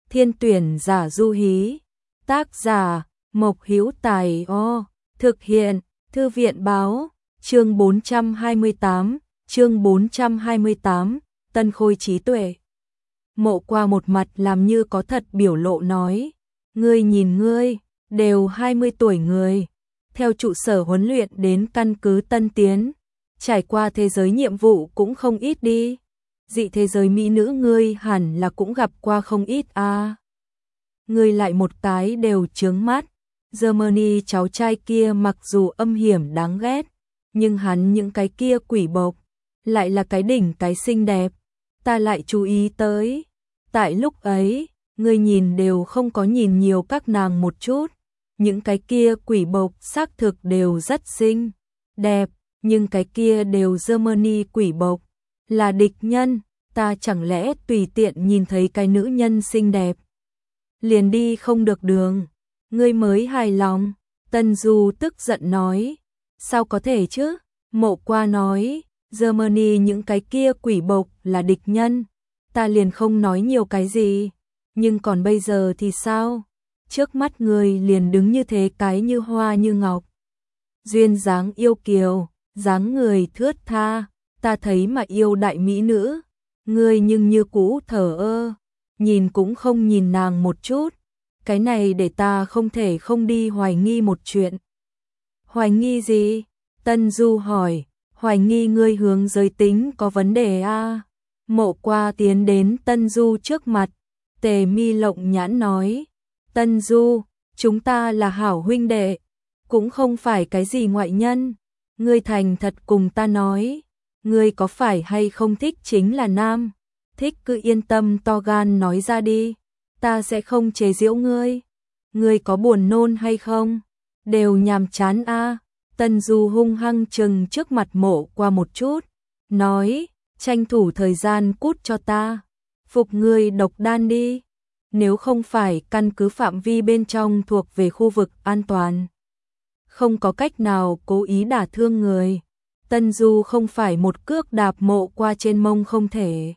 Thiên tuyển giả du hí. Tác giả Mộc Hữu Tài. Thực hiện Thư viện báo. Chương 428, Tân Khôi trí tuệ. Mộ Qua một mặt làm như có thật biểu lộ nói, ngươi nhìn ngươi, đều 20 tuổi người, theo trụ sở huấn luyện đến căn cứ Tân Tiến, trải qua thế giới nhiệm vụ cũng không ít đi, dị thế giới mỹ nữ ngươi hẳn là cũng gặp qua không ít a. Ngươi lại một cái đều chướng mắt. Germany cháu trai kia mặc dù âm hiểm đáng ghét, nhưng hắn những cái kia quỷ bộc, lại là cái đỉnh cái xinh đẹp, ta lại chú ý tới. Tại lúc ấy, ngươi nhìn đều không có nhìn nhiều các nàng một chút, những cái kia quỷ bộc xác thực đều rất xinh, đẹp, nhưng cái kia đều Germany quỷ bộc, là địch nhân, ta chẳng lẽ tùy tiện nhìn thấy cái nữ nhân xinh đẹp, liền đi không được đường, ngươi mới hài lòng. Tân Du tức giận nói, sao có thể chứ? Mộ Qua nói, Germany những cái kia quỷ bộc là địch nhân, ta liền không nói nhiều cái gì, nhưng còn bây giờ thì sao? Trước mắt người liền đứng như thế cái như hoa như ngọc, duyên dáng yêu kiều, dáng người thướt tha, ta thấy mà yêu đại mỹ nữ, ngươi nhưng như cũ thờ ơ, nhìn cũng không nhìn nàng một chút, cái này để ta không thể không đi hoài nghi một chuyện. Hoài nghi gì? Tân Du hỏi, hoài nghi ngươi hướng giới tính có vấn đề a. Mộ Qua tiến đến Tân Du trước mặt, Tề Mi lộng nhãn nói, Tân Du, chúng ta là hảo huynh đệ, cũng không phải cái gì ngoại nhân, ngươi thành thật cùng ta nói, ngươi có phải hay không thích chính là nam, thích cứ yên tâm to gan nói ra đi, ta sẽ không chế giễu ngươi, ngươi có buồn nôn hay không, đều nhàm chán a. Tân Du hung hăng chừng trước mặt Mộ Qua một chút, nói, tranh thủ thời gian cút cho ta, phục ngươi độc đan đi, nếu không phải căn cứ phạm vi bên trong thuộc về khu vực an toàn, không có cách nào cố ý đả thương người, Tân Du không phải một cước đạp Mộ Qua trên mông không thể.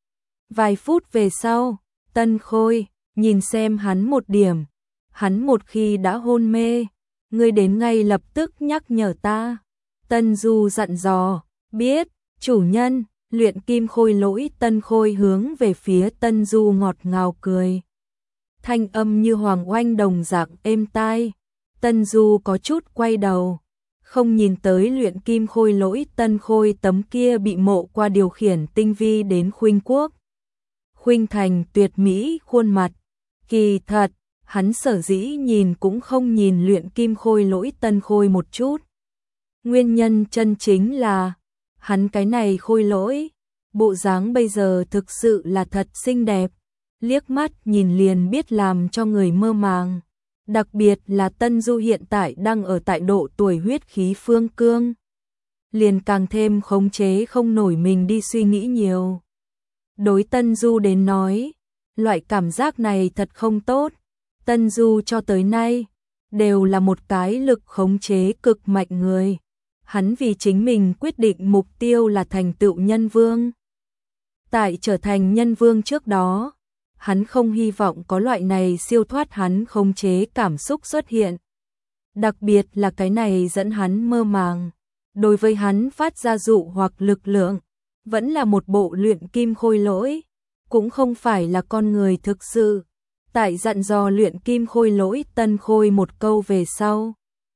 Vài phút về sau, Tân Khôi, nhìn xem hắn một điểm, hắn một khi đã hôn mê, ngươi đến ngay lập tức nhắc nhở ta. Tân Du dặn dò, biết, chủ nhân. Luyện kim khôi lỗi Tân Khôi hướng về phía Tân Du ngọt ngào cười. Thanh âm như hoàng oanh đồng dạng êm tai. Tân Du có chút quay đầu, không nhìn tới luyện kim khôi lỗi Tân Khôi tấm kia bị Mộ Qua điều khiển tinh vi đến khuynh quốc. Khuynh thành tuyệt mỹ khuôn mặt. Kỳ thật, hắn sở dĩ nhìn cũng không nhìn luyện kim khôi lỗi Tân Khôi một chút. Nguyên nhân chân chính là hắn cái này khôi lỗi, bộ dáng bây giờ thực sự là thật xinh đẹp, liếc mắt nhìn liền biết làm cho người mơ màng, đặc biệt là Tân Du hiện tại đang ở tại độ tuổi huyết khí phương cương, liền càng thêm khống chế không nổi mình đi suy nghĩ nhiều. Đối Tân Du đến nói, loại cảm giác này thật không tốt, Tân Du cho tới nay đều là một cái lực khống chế cực mạnh người. Hắn vì chính mình quyết định mục tiêu là thành tựu nhân vương. Tại trở thành nhân vương trước đó, hắn không hy vọng có loại này siêu thoát hắn khống chế cảm xúc xuất hiện. Đặc biệt là cái này dẫn hắn mơ màng. Đối với hắn phát ra dụ hoặc lực lượng, vẫn là một bộ luyện kim khôi lỗi, cũng không phải là con người thực sự. Tại dặn dò luyện kim khôi lỗi Tân Khôi một câu về sau.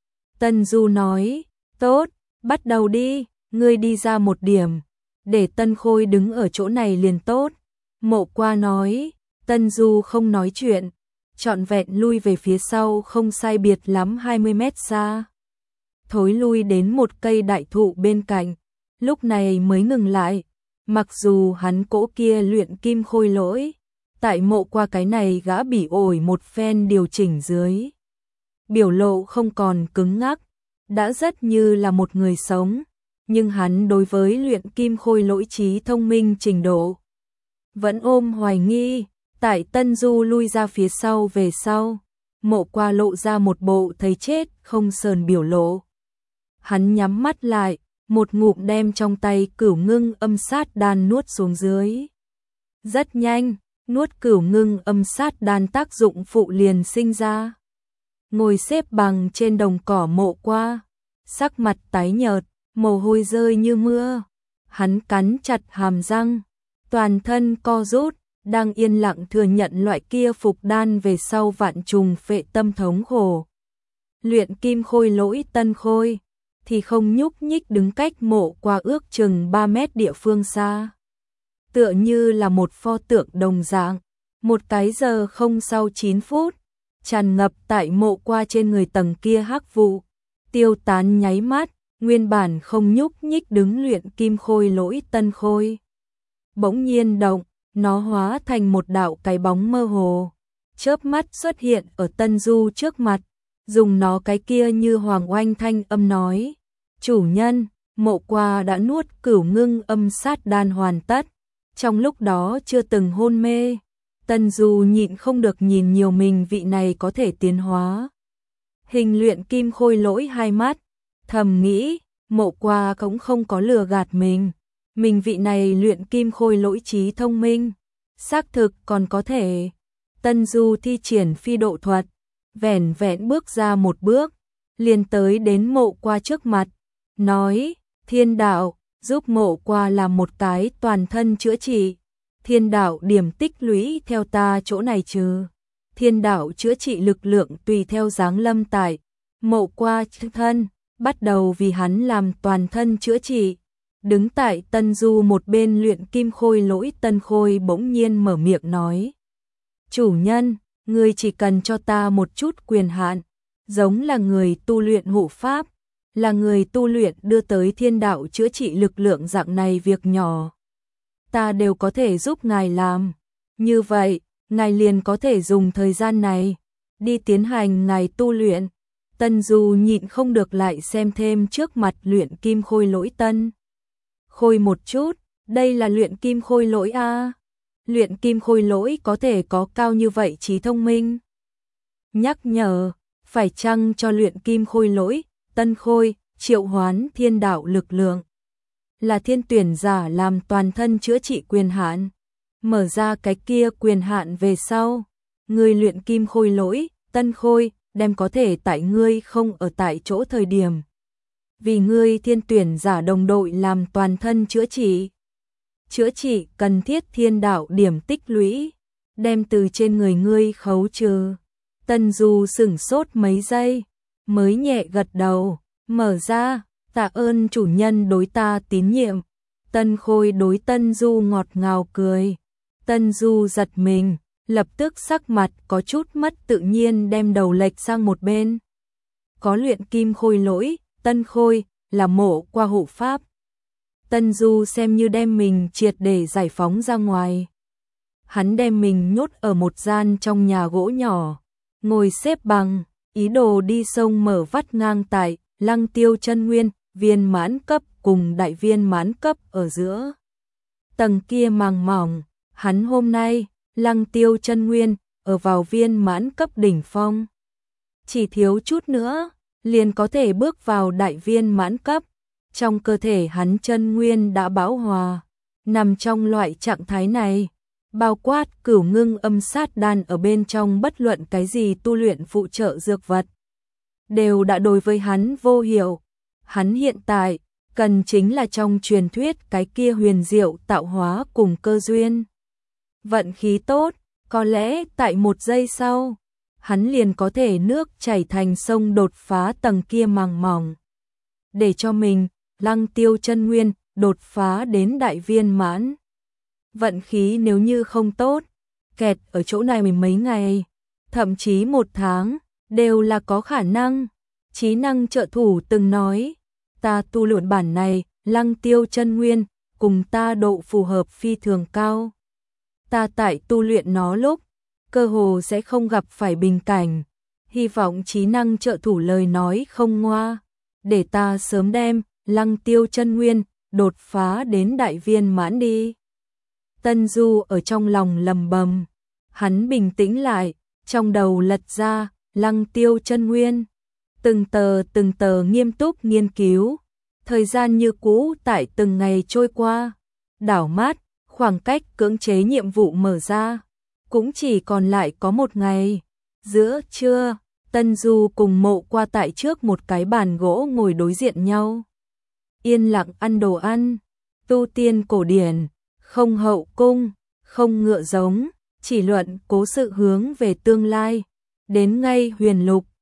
Tân Du nói, tốt. Bắt đầu đi, ngươi đi ra một điểm, để Tân Khôi đứng ở chỗ này liền tốt. Mộ Qua nói, Tân Du không nói chuyện, trọn vẹn lui về phía sau không sai biệt lắm 20 mét xa. Thối lui đến một cây đại thụ bên cạnh, lúc này mới ngừng lại, mặc dù hắn cỗ kia luyện kim khôi lỗi, tại Mộ Qua cái này gã bỉ ổi một phen điều chỉnh dưới. Biểu lộ không còn cứng ngắc, đã rất như là một người sống, nhưng hắn đối với luyện kim khôi lỗi trí thông minh trình độ vẫn ôm hoài nghi. Tại Tân Du lui ra phía sau về sau, Mộ Qua lộ ra một bộ thấy chết không sờn biểu lộ. Hắn nhắm mắt lại, một ngụm đem trong tay Cửu Ngưng Âm Sát Đan nuốt xuống dưới. Rất nhanh, nuốt cửu ngưng âm sát đan tác dụng phụ liền sinh ra. Ngồi xếp bằng trên đồng cỏ Mộ Qua, sắc mặt tái nhợt, mồ hôi rơi như mưa. Hắn cắn chặt hàm răng, toàn thân co rút, đang yên lặng thừa nhận loại kia phục đan về sau vạn trùng phệ tâm thống khổ. Luyện kim khôi lỗi Tân Khôi thì không nhúc nhích đứng cách Mộ Qua ước chừng 3 mét địa phương xa. Tựa như là một pho tượng đồng dạng, một cái giờ không sau 9 phút, tràn ngập tại Mộ Qua trên người tầng kia hắc vụ, tiêu tán nháy mắt, nguyên bản không nhúc nhích đứng luyện kim khôi lỗi Tân Khôi. Bỗng nhiên động, nó hóa thành một đạo cái bóng mơ hồ, chớp mắt xuất hiện ở Tân Du trước mặt, dùng nó cái kia như hoàng oanh thanh âm nói: "Chủ nhân, Mộ Qua đã nuốt cửu ngưng âm sát đan hoàn tất, trong lúc đó chưa từng hôn mê." Tân Du nhịn không được nhìn nhiều mình vị này có thể tiến hóa hình luyện kim khôi lỗi hai mắt, thầm nghĩ, Mộ Qua cũng không có lừa gạt mình vị này luyện kim khôi lỗi trí thông minh, xác thực còn có thể. Tân Du thi triển phi độ thuật, vẻn vẹn bước ra một bước, liền tới đến Mộ Qua trước mặt, nói: "Thiên đạo, giúp Mộ Qua làm một cái toàn thân chữa trị. Thiên đạo điểm tích lũy theo ta chỗ này trừ. Thiên đạo chữa trị lực lượng tùy theo giáng lâm tại Mộ Qua thân, bắt đầu vì hắn làm toàn thân chữa trị." Đứng tại Tân Du một bên luyện kim khôi lỗi Tân Khôi bỗng nhiên mở miệng nói: "Chủ nhân, ngươi chỉ cần cho ta một chút quyền hạn, giống là người tu luyện hộ pháp, là người tu luyện đưa tới thiên đạo chữa trị lực lượng dạng này việc nhỏ, ta đều có thể giúp ngài làm. Như vậy, ngài liền có thể dùng thời gian này đi tiến hành ngài tu luyện." Tân Du nhịn không được lại xem thêm trước mặt luyện kim khôi lỗi Tân Khôi một chút, đây là luyện kim khôi lỗi a. Luyện kim khôi lỗi có thể có cao như vậy trí thông minh. Nhắc nhở, phải chăng cho luyện kim khôi lỗi Tân Khôi triệu hoán thiên đạo lực lượng, là thiên tuyển giả làm toàn thân chữa trị quyền hạn. Mở ra cái kia quyền hạn về sau, người luyện kim khôi lỗi Tân Khôi đem có thể tại ngươi không ở tại chỗ thời điểm, vì ngươi thiên tuyển giả đồng đội làm toàn thân chữa trị. Chữa trị cần thiết thiên đạo điểm tích lũy, đem từ trên người ngươi khấu trừ. Tân Du sửng sốt mấy giây, mới nhẹ gật đầu, mở ra, tạ ơn chủ nhân đối ta tín nhiệm. Tân Khôi đối Tân Du ngọt ngào cười. Tân Du giật mình, lập tức sắc mặt có chút mất tự nhiên đem đầu lệch sang một bên. Có luyện kim khôi lỗi Tân Khôi là Mộ Qua hộ pháp, Tân Du xem như đem mình triệt để giải phóng ra ngoài. Hắn đem mình nhốt ở một gian trong nhà gỗ nhỏ, ngồi xếp bằng, ý đồ đi sông mở vắt ngang tại Lăng Tiêu chân nguyên, viên mãn cấp cùng đại viên mãn cấp ở giữa. Tầng kia màng mỏng, hắn hôm nay, Lăng Tiêu chân nguyên, ở vào viên mãn cấp đỉnh phong. Chỉ thiếu chút nữa, liền có thể bước vào đại viên mãn cấp. Trong cơ thể hắn chân nguyên đã bão hòa, nằm trong loại trạng thái này, bao quát cửu ngưng âm sát đan ở bên trong bất luận cái gì tu luyện phụ trợ dược vật, đều đã đối với hắn vô hiệu. Hắn hiện tại, cần chính là trong truyền thuyết cái kia huyền diệu tạo hóa cùng cơ duyên. Vận khí tốt, có lẽ tại một giây sau, hắn liền có thể nước chảy thành sông đột phá tầng kia màng mỏng. Để cho mình, Lăng Tiêu chân nguyên, đột phá đến đại viên mãn. Vận khí nếu như không tốt, kẹt ở chỗ này mấy ngày, thậm chí một tháng, đều là có khả năng. Trí năng trợ thủ từng nói, ta tu luyện bản này, Lăng Tiêu chân nguyên, cùng ta độ phù hợp phi thường cao. Ta tại tu luyện nó lúc, cơ hồ sẽ không gặp phải bình cảnh. Hy vọng trí năng trợ thủ lời nói không ngoa, để ta sớm đem Lăng Tiêu chân nguyên, đột phá đến đại viên mãn đi. Tân Du ở trong lòng lầm bầm, hắn bình tĩnh lại, trong đầu lật ra Lăng Tiêu chân nguyên, từng tờ nghiêm túc nghiên cứu. Thời gian như cũ tại từng ngày trôi qua, đảo mắt, khoảng cách cưỡng chế nhiệm vụ mở ra, cũng chỉ còn lại có một ngày. Giữa trưa, Tân Du cùng Mộ Qua tại trước một cái bàn gỗ ngồi đối diện nhau. Yên lặng ăn đồ ăn, tu tiên cổ điển, không hậu cung, không ngựa giống, chỉ luận cố sự hướng về tương lai. Đến ngay Huyền Lục,